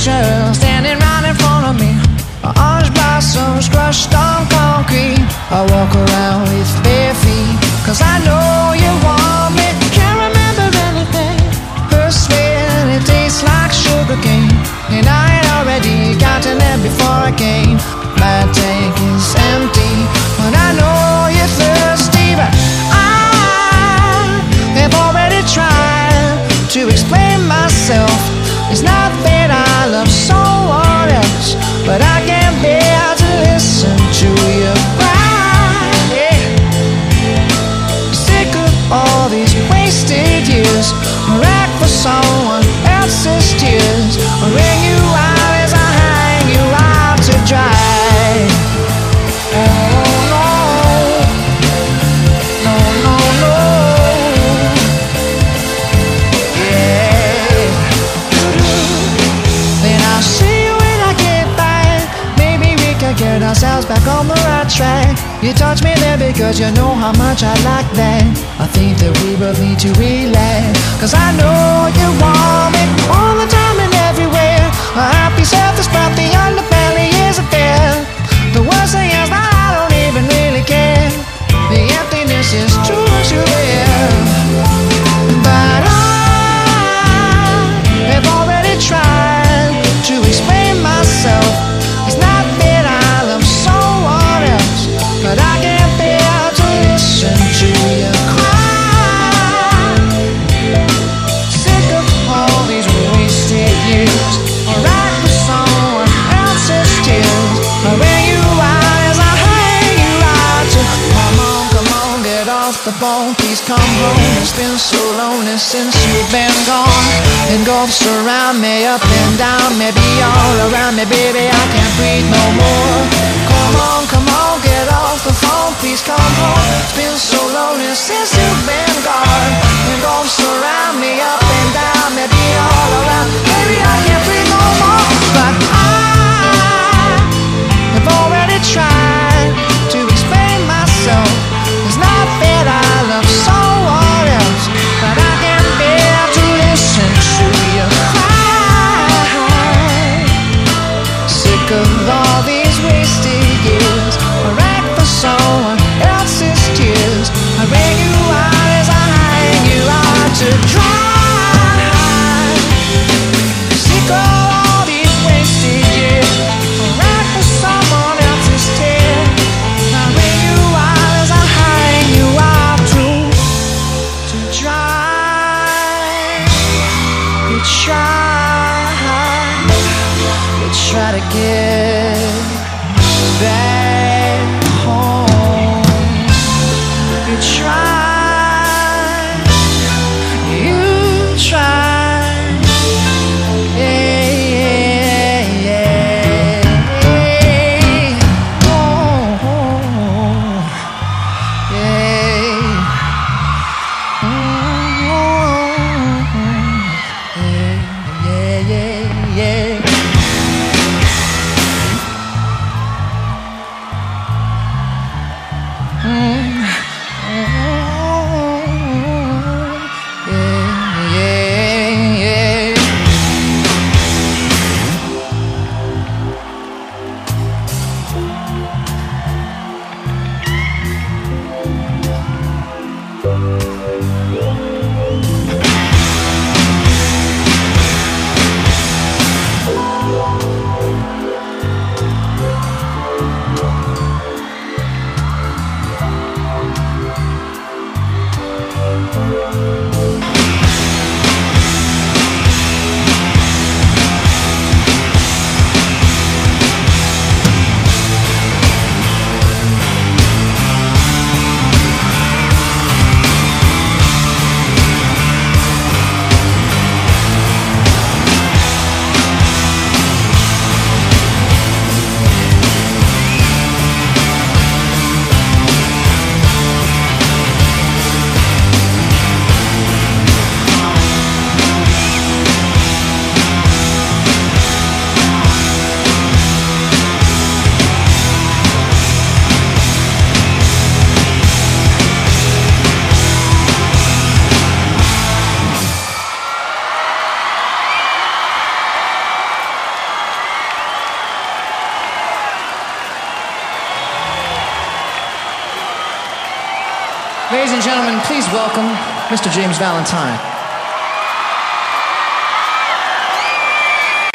picture standing right in front of me. Orange blossoms crushed on concrete. I walk around with bare feet, 'cause I know you want me. Can't remember anything. Her sweat, it tastes like sugar cane. And I had already gotten there before I came. My tank is empty, but I know you're thirsty. But I have already tried to explain myself. It's not that I love someone else, but I can't bear to listen to you cry. Yeah. Sick of all these wasted years, wrecked for someone else's tears. I'll ring you out as I hang you out to dry. Oh no, no, no, no. Yeah. Then I'll see you when I get back. Maybe we can get ourselves back on the right track. You touch me there because you know how much I like that. I think that we both need to relax, 'cause I know you want me all the time and everywhere. A happy self is but the underbelly is a bear. The worst thing is that I don't even really care. The emptiness is too much to bear. But I have already tried to explain myself. It's not that I love someone else, but I can't bear to listen to you cry. Sick of all these wasted years, right for someone else's tears. I ring you out as I hang you out to come on, get off the phone, please come home. It's been so lonely since you've been gone. And gulfs surround me up and down, maybe all around me, baby, I can't breathe no more. Come on, get off the phone, please come home. It's been so lonely since you've been gone. And gulfs surround me up and down, maybe all around, baby, I can't breathe no more. But I've already tried to explain myself. It's not that I love someone else, but I can't bear to listen to you cry. Sick of all these wasted years, right for someone else's tears. I ring you out as I hang you out to dry. Sick of all these wasted years, right for someone else's tears. I ring you out as I hang you out to dry. We try to get back home. You try, yeah, yeah, yeah. Oh, yeah. Yeah, yeah, yeah. Ladies and gentlemen, please welcome Mr. James Valentine.